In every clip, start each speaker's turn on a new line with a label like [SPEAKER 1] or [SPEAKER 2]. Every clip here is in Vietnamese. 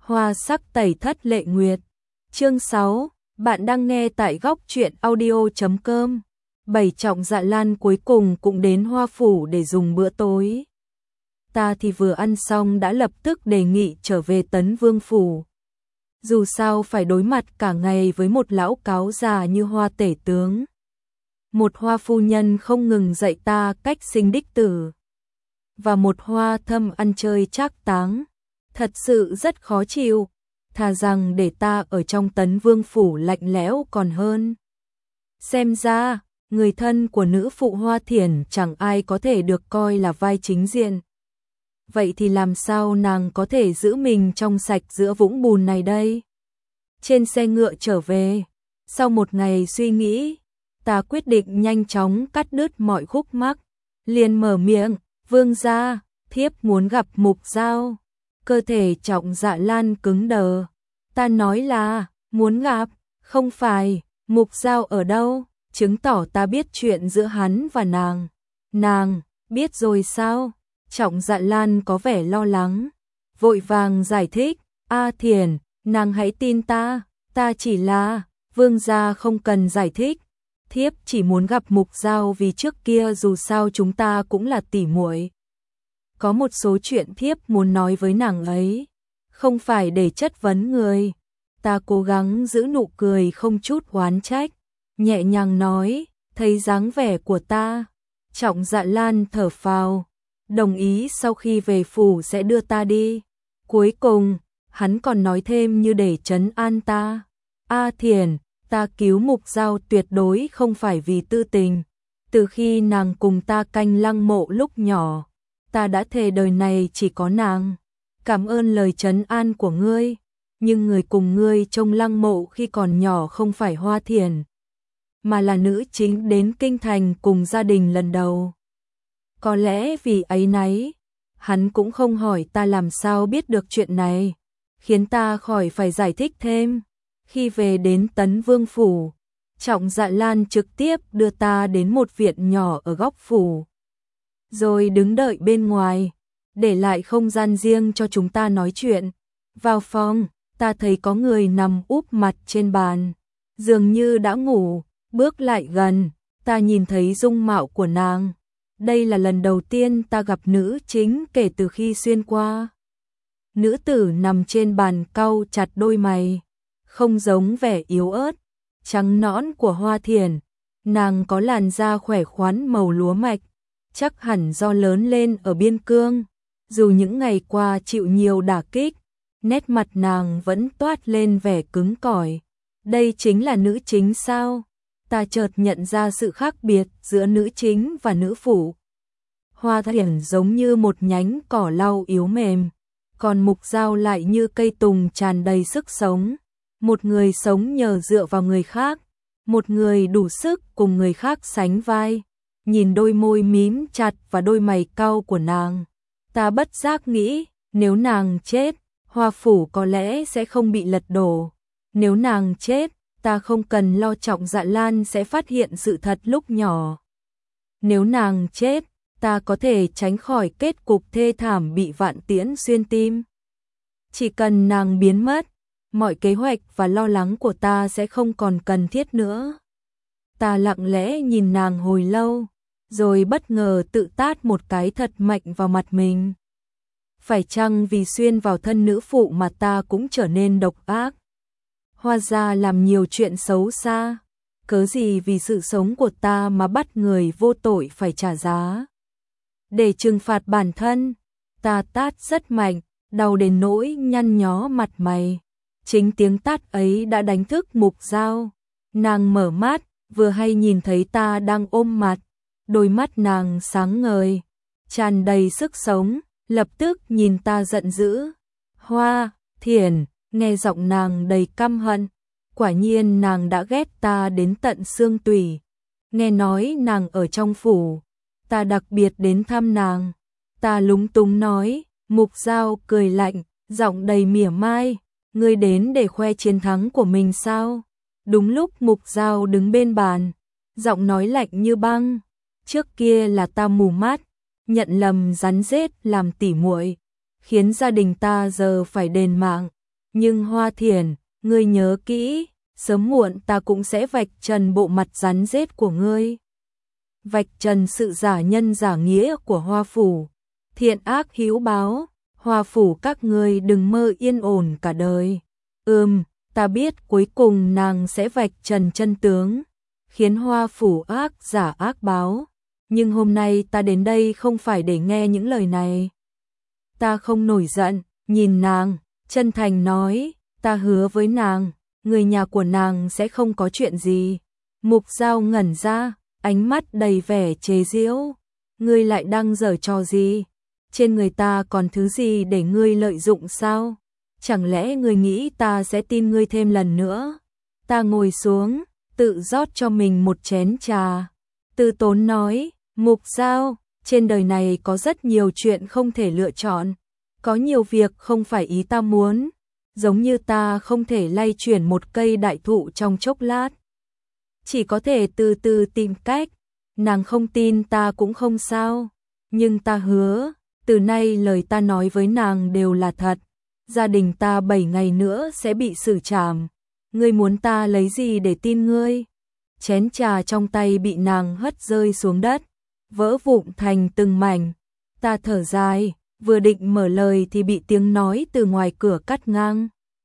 [SPEAKER 1] Hoa sắc tẩy thất lệ nguyệt. Chương 6, bạn đang nghe tại góc truyện audio.com. 7 Trọng Dạ Lan cuối cùng cũng đến Hoa Phủ để dùng bữa tối. Ta thì vừa ăn xong đã lập tức đề nghị trở về Tấn Vương Phủ. Dù sao phải đối mặt cả ngày với một lão cáo già như Hoa tể tướng. Một Hoa phu nhân không ngừng dạy ta cách sinh đích tử. Và một Hoa thâm ăn chơi trác táng. Thật sự rất khó chịu, thà rằng để ta ở trong Tấn Vương Phủ lạnh lẽo còn hơn. Xem ra, người thân của nữ phụ Hoa Thiển chẳng ai có thể được coi là vai chính diện. Vậy thì làm sao nàng có thể giữ mình trong sạch giữa vũng bùn này đây? Trên xe ngựa trở về, sau một ngày suy nghĩ, ta quyết định nhanh chóng cắt đứt mọi khúc mắc, liền mở miệng, vương gia, thiếp muốn gặp Mục Giao. Cơ thể Trọng Dạ Lan cứng đờ. Ta nói là, muốn gặp, không phải, Mục Giao ở đâu, chứng tỏ ta biết chuyện giữa hắn và nàng. Nàng, biết rồi sao? Trọng Dạ Lan có vẻ lo lắng, vội vàng giải thích, A Thiển, nàng hãy tin ta chỉ là, vương gia không cần giải thích. Thiếp chỉ muốn gặp Mục Giao vì trước kia dù sao chúng ta cũng là tỉ muội. Có một số chuyện thiếp muốn nói với nàng ấy, không phải để chất vấn người. Ta cố gắng giữ nụ cười không chút oán trách, nhẹ nhàng nói, thấy dáng vẻ của ta. Trọng Dạ Lan thở phào, đồng ý sau khi về phủ sẽ đưa ta đi. Cuối cùng, hắn còn nói thêm như để trấn an ta. A Thiển, ta cứu Mục Giao tuyệt đối không phải vì tư tình. Từ khi nàng cùng ta canh lăng mộ lúc nhỏ, ta đã thề đời này chỉ có nàng. Cảm ơn lời trấn an của ngươi, nhưng người cùng ngươi trông lăng mộ khi còn nhỏ không phải Hoa Thiển, mà là nữ chính đến kinh thành cùng gia đình lần đầu. Có lẽ vì áy náy, hắn cũng không hỏi ta làm sao biết được chuyện này, khiến ta khỏi phải giải thích thêm. Khi về đến Tấn Vương Phủ, Trọng Dạ Lan trực tiếp đưa ta đến một viện nhỏ ở góc phủ, rồi đứng đợi bên ngoài, để lại không gian riêng cho chúng ta nói chuyện. Vào phòng, ta thấy có người nằm úp mặt trên bàn, dường như đã ngủ. Bước lại gần, ta nhìn thấy dung mạo của nàng. Đây là lần đầu tiên ta gặp nữ chính kể từ khi xuyên qua. Nữ tử nằm trên bàn cau chặt đôi mày, không giống vẻ yếu ớt, trắng nõn của Hoa Thiển. Nàng có làn da khỏe khoắn màu lúa mạch, chắc hẳn do lớn lên ở biên cương. Dù những ngày qua chịu nhiều đả kích, nét mặt nàng vẫn toát lên vẻ cứng cỏi. Đây chính là nữ chính sao? Ta chợt nhận ra sự khác biệt giữa nữ chính và nữ phụ. Hoa Thiển giống như một nhánh cỏ lau yếu mềm, còn Mục Giao lại như cây tùng tràn đầy sức sống. Một người sống nhờ dựa vào người khác, một người đủ sức cùng người khác sánh vai. Nhìn đôi môi mím chặt và đôi mày cau của nàng, ta bất giác nghĩ, nếu nàng chết, Hoa Phủ có lẽ sẽ không bị lật đổ. Nếu nàng chết, ta không cần lo Trọng Dạ Lan sẽ phát hiện sự thật lúc nhỏ. Nếu nàng chết, ta có thể tránh khỏi kết cục thê thảm bị vạn tiễn xuyên tim. Chỉ cần nàng biến mất, mọi kế hoạch và lo lắng của ta sẽ không còn cần thiết nữa. Ta lặng lẽ nhìn nàng hồi lâu, rồi bất ngờ tự tát một cái thật mạnh vào mặt mình. Phải chăng vì xuyên vào thân nữ phụ mà ta cũng trở nên độc ác? Hoa gia làm nhiều chuyện xấu xa, cớ gì vì sự sống của ta mà bắt người vô tội phải trả giá. Để trừng phạt bản thân, ta tát rất mạnh, đau đến nỗi nhăn nhó mặt mày. Chính tiếng tát ấy đã đánh thức Mục Giao. Nàng mở mắt, vừa hay nhìn thấy ta đang ôm mặt. Đôi mắt nàng sáng ngời, tràn đầy sức sống, lập tức nhìn ta giận dữ. Hoa Thiển, nghe giọng nàng đầy căm hận. Quả nhiên nàng đã ghét ta đến tận xương tủy. Nghe nói nàng ở trong phủ, ta đặc biệt đến thăm nàng. Ta lúng túng nói. Mục Giao cười lạnh, giọng đầy mỉa mai, ngươi đến để khoe chiến thắng của mình sao? Đúng lúc Mục Giao đứng bên bàn, giọng nói lạnh như băng. Trước kia là ta mù mắt, nhận lầm rắn rết làm tỉ muội, khiến gia đình ta giờ phải đền mạng. Nhưng Hoa Thiển, ngươi nhớ kỹ, sớm muộn ta cũng sẽ vạch trần bộ mặt rắn rết của ngươi. Vạch trần sự giả nhân giả nghĩa của Hoa phủ, thiện ác hữu báo, Hoa phủ các ngươi đừng mơ yên ổn cả đời. Ta biết cuối cùng nàng sẽ vạch trần chân tướng, khiến Hoa phủ ác giả ác báo, nhưng hôm nay ta đến đây không phải để nghe những lời này. Ta không nổi giận, nhìn nàng, chân thành nói, ta hứa với nàng, người nhà của nàng sẽ không có chuyện gì. Mục Dao ngẩn ra, ánh mắt đầy vẻ chế giễu, ngươi lại đang giở trò gì? Trên người ta còn thứ gì để ngươi lợi dụng sao? Chẳng lẽ ngươi nghĩ ta sẽ tin ngươi thêm lần nữa? Ta ngồi xuống, tự rót cho mình một chén trà. Từ Tốn nói, Mục Dao, trên đời này có rất nhiều chuyện không thể lựa chọn. Có nhiều việc không phải ý ta muốn. Giống như ta không thể lay chuyển một cây đại thụ trong chốc lát. Chỉ có thể từ từ tìm cách. Nàng không tin ta cũng không sao. Nhưng ta hứa, từ nay lời ta nói với nàng đều là thật. Gia đình ta 7 ngày nữa sẽ bị xử trảm. Ngươi muốn ta lấy gì để tin ngươi? Chén trà trong tay bị nàng hất rơi xuống đất, vỡ vụn thành từng mảnh. Ta thở dài, vừa định mở lời thì bị tiếng nói từ ngoài cửa cắt ngang.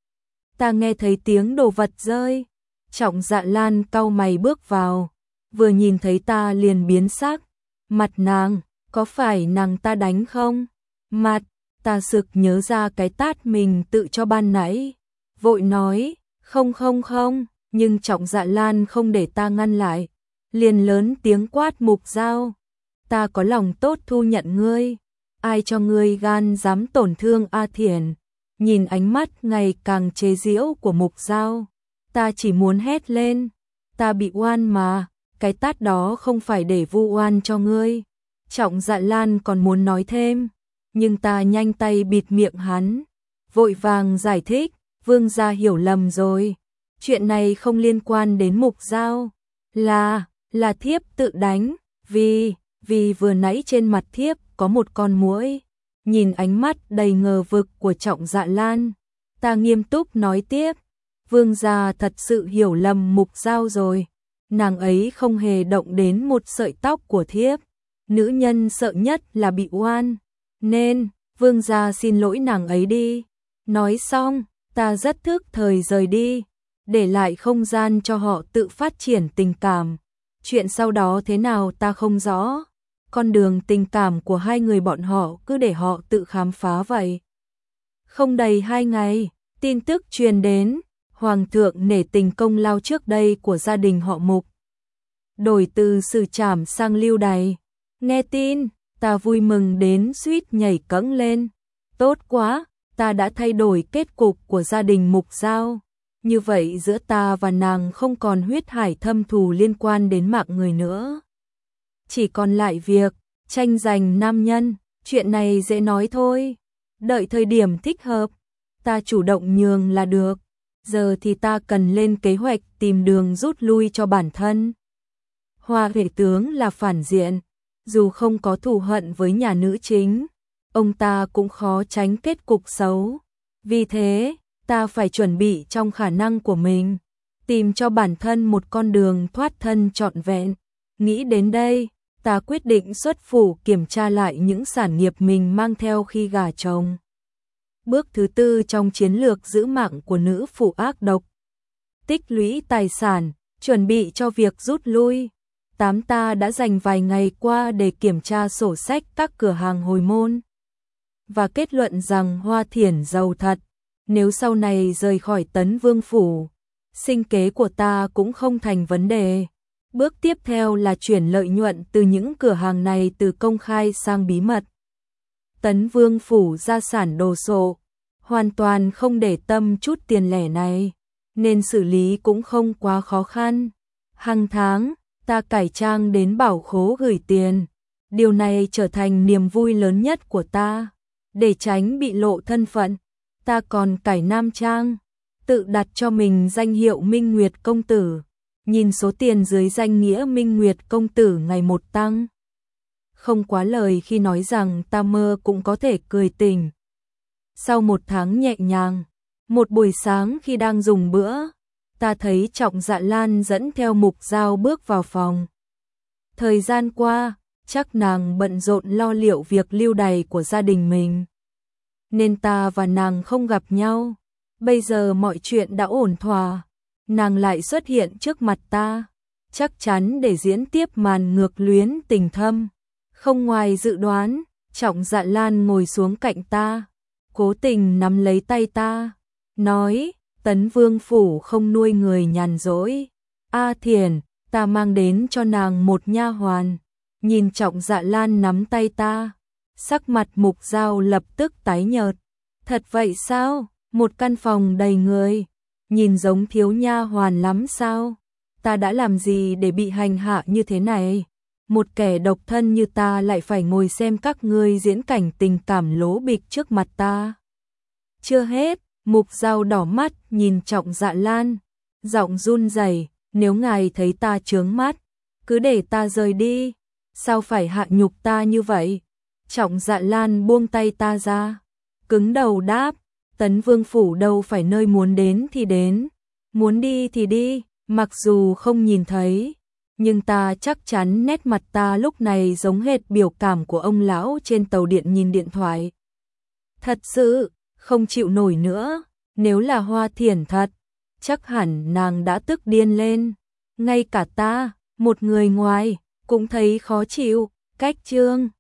[SPEAKER 1] Ta nghe thấy tiếng đồ vật rơi. Trọng Dạ Lan cau mày bước vào, vừa nhìn thấy ta liền biến sắc. Mặt nàng, có phải nàng ta đánh không? Mặt, ta sực nhớ ra cái tát mình tự cho ban nãy. Vội nói, không, nhưng Trọng Dạ Lan không để ta ngăn lại. Liền lớn tiếng quát Mục Dao. Ta có lòng tốt thu nhận ngươi. Ai cho ngươi gan dám tổn thương A Thiển? Nhìn ánh mắt ngày càng chế giễu của Mục Dao, ta chỉ muốn hét lên. Ta bị oan mà, cái tát đó không phải để vu oan cho ngươi. Trọng Dạ Lan còn muốn nói thêm, nhưng ta nhanh tay bịt miệng hắn, vội vàng giải thích, vương gia hiểu lầm rồi. Chuyện này không liên quan đến Mục Dao, là thiếp tự đánh, vì vừa nãy trên mặt thiếp có một con muỗi. Nhìn ánh mắt đầy ngờ vực của Trọng Dạ Lan, ta nghiêm túc nói tiếp, vương gia thật sự hiểu lầm Mục Dao rồi. Nàng ấy không hề động đến một sợi tóc của thiếp. Nữ nhân sợ nhất là bị oan, nên vương gia xin lỗi nàng ấy đi. Nói xong, ta rất thức thời rời đi, để lại không gian cho họ tự phát triển tình cảm. Chuyện sau đó thế nào ta không rõ. Con đường tình cảm của hai người bọn họ cứ để họ tự khám phá vậy. Không đầy 2 ngày, tin tức truyền đến, Hoàng thượng nể tình công lao trước đây của gia đình họ Mục, đổi từ xử trảm sang lưu đày. Nghe tin, ta vui mừng đến suýt nhảy cẫng lên. Tốt quá, ta đã thay đổi kết cục của gia đình Mục Dao. Như vậy giữa ta và nàng không còn huyết hải thâm thù liên quan đến mạng người nữa. Chỉ còn lại việc tranh giành nam nhân, chuyện này dễ nói thôi. Đợi thời điểm thích hợp, ta chủ động nhường là được. Giờ thì ta cần lên kế hoạch tìm đường rút lui cho bản thân. Hoa Huệ tướng là phản diện, dù không có thù hận với nhà nữ chính, ông ta cũng khó tránh kết cục xấu. Vì thế, ta phải chuẩn bị trong khả năng của mình, tìm cho bản thân một con đường thoát thân trọn vẹn. Nghĩ đến đây, ta quyết định xuất phủ kiểm tra lại những sản nghiệp mình mang theo khi gả chồng. Bước thứ 4 trong chiến lược giữ mạng của nữ phụ ác độc. Tích lũy tài sản, chuẩn bị cho việc rút lui. Ta đã dành vài ngày qua để kiểm tra sổ sách các cửa hàng hồi môn, và kết luận rằng Hoa Thiển giàu thật. Nếu sau này rời khỏi Tấn Vương phủ, sinh kế của ta cũng không thành vấn đề. Bước tiếp theo là chuyển lợi nhuận từ những cửa hàng này từ công khai sang bí mật. Tấn Vương phủ gia sản đồ sộ, hoàn toàn không để tâm chút tiền lẻ này, nên xử lý cũng không quá khó khăn. Hàng tháng, ta cải trang đến bảo khố gửi tiền. Điều này trở thành niềm vui lớn nhất của ta. Để tránh bị lộ thân phận, ta còn cải nam trang, tự đặt cho mình danh hiệu Minh Nguyệt Công Tử. Nhìn số tiền dưới danh nghĩa Minh Nguyệt Công Tử ngày một tăng. Không quá lời khi nói rằng ta mơ cũng có thể cười tỉnh. Sau 1 tháng nhẹ nhàng, Một buổi sáng khi đang dùng bữa, ta thấy Trọng Dạ Lan dẫn theo Mục Dao bước vào phòng. Thời gian qua, chắc nàng bận rộn lo liệu việc lưu đày của gia đình mình, nên ta và nàng không gặp nhau. Bây giờ mọi chuyện đã ổn thỏa, nàng lại xuất hiện trước mặt ta, chắc chắn để diễn tiếp màn ngược luyến tình thâm. Không ngoài dự đoán, Trọng Dạ Lan ngồi xuống cạnh ta, cố tình nắm lấy tay ta, nói, Tấn Vương phủ không nuôi người nhàn rỗi. A Thiển, ta mang đến cho nàng một nha hoàn. Nhìn Trọng Dạ Lan nắm tay ta, sắc mặt Mục Dao lập tức tái nhợt. Thật vậy sao? Một căn phòng đầy người, nhìn giống thiếu nha hoàn lắm sao? Ta đã làm gì để bị hành hạ như thế này? Một kẻ độc thân như ta lại phải ngồi xem các ngươi diễn cảnh tình cảm lố bịch trước mặt ta. Chưa hết, Mục Dao đỏ mắt nhìn Trọng Dạ Lan, giọng run rẩy, nếu ngài thấy ta chướng mắt, cứ để ta rời đi, sao phải hạ nhục ta như vậy? Trọng Dạ Lan buông tay ta ra, cứng đầu đáp, Tấn Vương phủ đâu phải nơi muốn đến thì đến, muốn đi thì đi, mặc dù không nhìn thấy, nhưng ta chắc chắn nét mặt ta lúc này giống hệt biểu cảm của ông lão trên tàu điện nhìn điện thoại. Thật sự, không chịu nổi nữa, nếu là Hoa Thiển thật, chắc hẳn nàng đã tức điên lên. Ngay cả ta, một người ngoài, cũng thấy khó chịu. Cách chương